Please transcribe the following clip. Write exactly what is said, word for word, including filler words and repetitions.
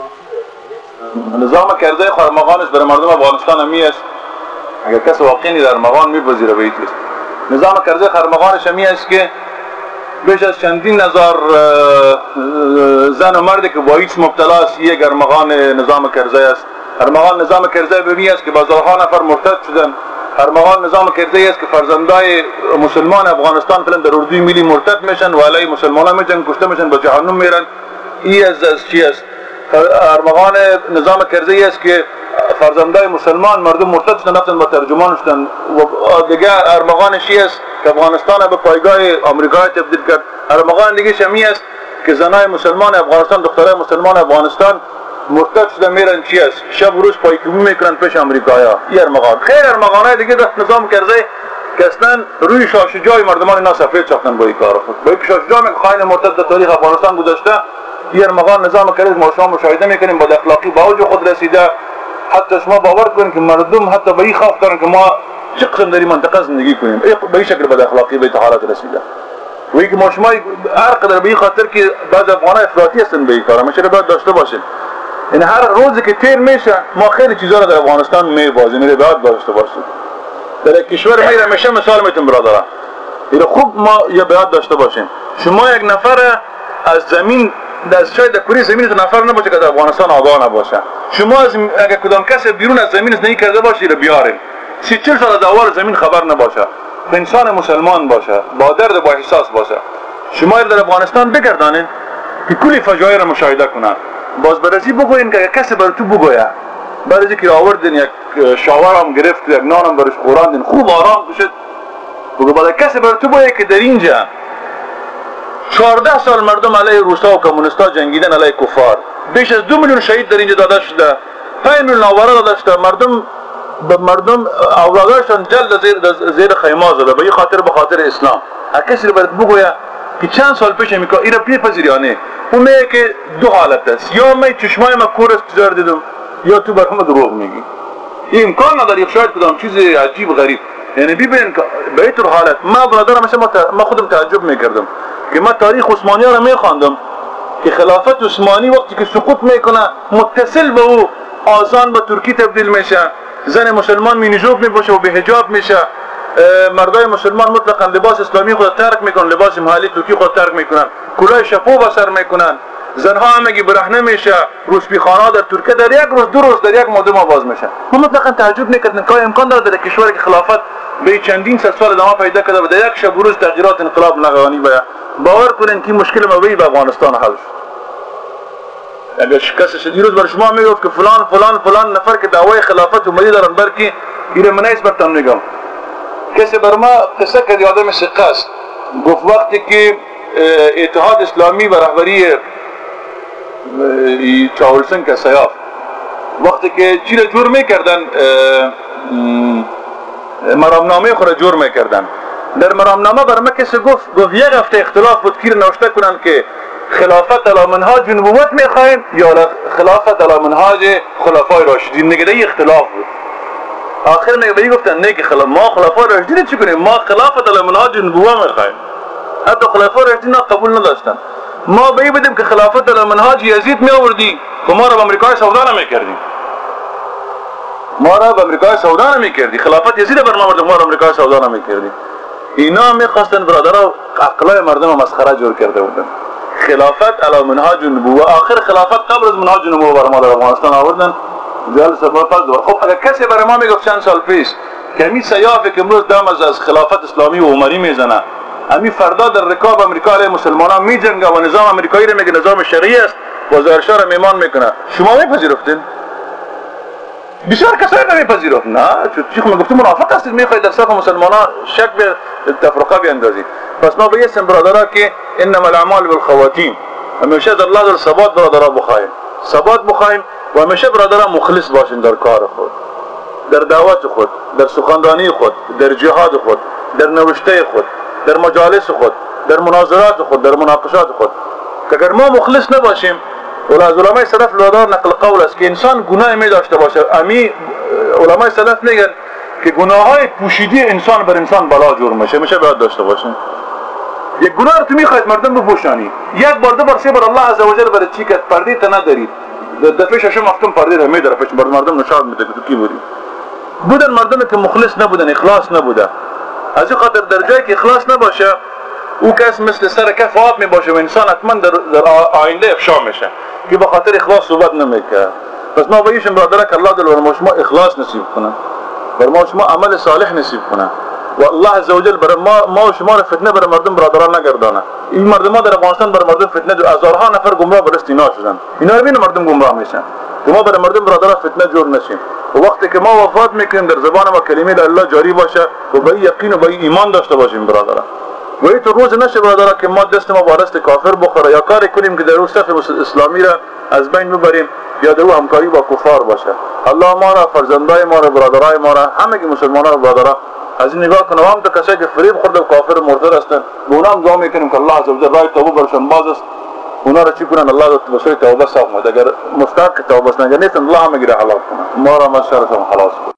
نظام کرزی خرمغانش برای مردم افغانستان همی است. اگر کسی واقعی در ارمغان میپذیره به است. نظام کرزی خرمغانش همی است که بیش از چندین هزار زن و مردی که با هیچ مبتلا است یک ارمغان نظام کرزی است. ارمغان نظام کرزی بمی است که بازارها نفر مرتد شدن. ارمغان نظام کرزی است که فرزندای مسلمان افغانستان فلان در اردوی ملی مرتد میشن و علی مسلمانان میشن، کشته میشن، به جهنم میرن. این از از چی است؟ ارمغان نظام کرزی است که فرزندای مسلمان مردم مرتد شدن رفتن با ترجمان شدن. و دیگه ارمغان چی است که افغانستان به پایگاه آمریکا تبدیل کرد. ارمغان دیگه شمی است که زنای مسلمان افغانستان، دخترای مسلمان افغانستان مرتد شدن میرن چی است؟ شب و روز پایکوبی میکنن پیش آمریکایا. این ارمغان. خیر ارمغانای دیگه دست نظام کرزی که اصلا روی شاشجای مردمان اینا سفید ساختن با این کار خود. با این شاشجای که خاین مرتد در تاریخ افغانستان گذاشته، این ارمغان نظام کرزی ما شما مشاهده میکنیم با اخلاقی با اوج خود رسیده. حتی شما باور کنید که مردم حتی به این خوف دارن که ما چه قسم در این منطقه زندگی کنیم. به این شکل بد اخلاقی به حالت رسیده. و اینکه ما شما هر قدر به این خاطر که بعض افغان‌ها افراطی هستن به این کار، همیشه باید داشته باشیم. این هر روزی که تیر میشه ما خیلی چیزا رو در افغانستان میبازیم، میره باید داشته باشیم. در کشور میره میشه مثال میتونم برادران. این خوب ما یه باید داشته باشیم. شما یک نفر از زمین از شاید کره زمین تو نفر نباشه که در افغانستان آگاه نباشه. شما از اگر کدام کس بیرون از زمین زندگی کرده باشه رو بیارین. سی چهل سال از اول زمین خبر نباشه. انسان مسلمان باشه، با درد با احساس باشه. شما در افغانستان بگردانید که کلی فجایع رو مشاهده کنن. باز برازی بگوین که کسی بر تو بگویه. برازی که آوردین یک شاور هم گرفت، یک نان هم برش خوراندین، خوب آرام بشید. بگو بعد کسی بر تو بگویه که در اینجا چهارده سال مردم علیه روسا و کمونیستا جنگیدن علیه کفار. بیش از دو میلیون شهید در اینجا داده شده. پنج میلیون آواره داده شده. مردم به مردم اولادشان جلد زیر زیر خیمه زده. به این خاطر به خاطر اسلام. هر کسی رو باید بگویه که چند سال پیش میگه اینا پیپذیری یا نه. اون میگه که دو حالت است. یا من چشمای ما کور استجار دیدم یا تو برام دروغ میگی. این امکان نداره شاید کدام چیز عجیب غریب. یعنی ببین به این طور حالت ما برادرم مثلا ما خودم تعجب میکردم که ما تاریخ عثمانی را میخواندم که خلافت عثمانی وقتی که سقوط میکنه متصل به او آذان به ترکی تبدیل میشه، زن مسلمان می نجوب میپوشه و به حجاب میشه، مردای مسلمان مطلقا لباس اسلامی خود ترک میکنن، لباس محلی ترکی خود ترک میکنن، کلاه شپو به سر میکنن، زنها همگی برهنه میشه، روسپیخانه در ترکیه در یک روز دو روز در یک ماه آواز میشه. ما مطلقا تعجب میکردن که امکان داره در کشوری که خلافت به چندین صد سال ادامه پیدا کرده و در یک شب روز تغییرات انقلاب ناگهانی بیاد. باور کنین که مشکل ما به افغانستان حل شد. اگر کسی دیروز بر شما میگفت که فلان فلان فلان نفر که دعوای خلافت اومدی دارن برکی ایره منایس برتون میگم. کسی بر ما قصه که آدم ثقه است گفت وقتی که اتحاد اسلامی و رهبری چاولسن که سیاف وقتی که چی را جور میکردن مرامنامه خود را جور میکردن، در مرامنامه بر ما کسی گفت گفت یک هفته اختلاف بود که نوشته کنن که خلافت علی منهاج نبوت میخواین یا خلافت علی منهاج خلفای راشدین. نگه اختلاف بود. آخر میگه بهی گفتن نه که خلاف ما خلفای راشدین چی کنیم؟ ما خلافت علی منهاج نبوت میخوایم. حتی خلفای راشدین قبول نداشتن. ما بهی بدیم که خلافت علی منهاج یزید می آوردی که ما را به امریکای سودا نمیکردیم. ما را به امریکای سودا نمیکردی. خلافت یزید بر ما آورد ما را امریکای سودا نمیکردی. اینا میخواستن برادرها عقلای مردم مسخره جور کرده بودن. خلافت علی منهاج نبوت. آخر خلافت قبل از منهاج نبوت بر ما در افغانستان آوردن. جال سبب پس دور. خب اگر کسی برای ما میگفت چند سال پیش که همین سیافی که امروز دم از خلافت اسلامی و عمری میزنه، همین فردا در رکاب امریکا علیه مسلمانان میجنگه و نظام امریکایی رو میگه نظام شرعی است و ظاهرشاه رو میمان میکنه، شما میپذیرفتین؟ بسیار کسایی نمیپذیرفت. نه چون ما گفتیم منافق هستید، میخواید در صف مسلمانان شک به تفرقه بیاندازید. پس ما بگیم برادرها که انما الاعمال بالخواتیم، همیشه در الله در ثبات برادرها بخوایم، ثبات بخوایم و همیشه برادرها مخلص باشین در کار خود، در دعوت خود، در سخنرانی خود، در جهاد خود، در نوشته خود، در مجالس خود، در مناظرات خود، در مناقشات خود. که اگر ما مخلص نباشیم، ولی از علمای سلف لادار نقل قول است که انسان گناه می داشته باشه. امی علمای سلف میگن که گناههای پوشیده انسان بر انسان بلا جور میشه، میشه باید داشته باشه. یک گناه رو تو میخواید مردم بپوشانی، یک بار دو بار سه بار الله عزوجل برای چی که پرده تا ندارید، دفعه ششم هفتم پرده همه طرفش مردم نشاط میده که تو کی بودی. بودن مردمی که مخلص نبودن، اخلاص نبوده. از این خاطر در جایی که اخلاص نباشه او کس مثل سر کف آب می باشه و انسان حتما در, در آینده افشا میشه که به خاطر اخلاص صحبت نمیکنه. پس ما بایشیم برادران که الله دل بر شما اخلاص نصیب کنه، بر ما شما عمل صالح نصیب کنه و الله عزوجل بر ما ما و شما را فتنه بر مردم برادران نگردانه. این مردم ها در افغانستان بر مردم فتنه جو هزارها نفر گمراه برست اینا شدن، اینا رو ببین مردم گمراه میشن که ما بر مردم برادران فتنه جور نشیم. و وقتی که ما وفات میکنیم در زبان ما کلمه الله جاری باشه و با یقین و با ایمان داشته باشیم برادران. و این تو روز نشه برادران که ما دست ما با دست کافر بخوره یا کاری کنیم که در اون صف اسلامی را از بین ببریم یا در اون همکاری با کفار باشه. الله ما را، فرزندای ما را، برادرای ما را، همه مسلمانان و برادران از این نگاه کنه و هم تو کسایی که فریب خورده و کافر مرتد هستن به اونا هم دعا میکنیم که الله عزوجل راه توبه برشان باز است، اونا را چی کنن الله به سوی توبه ساق مد. اگر مستحق توبه است، اگر نیستن الله همه گیره حلاک کنه، ما را از شرشان خلاص کنه.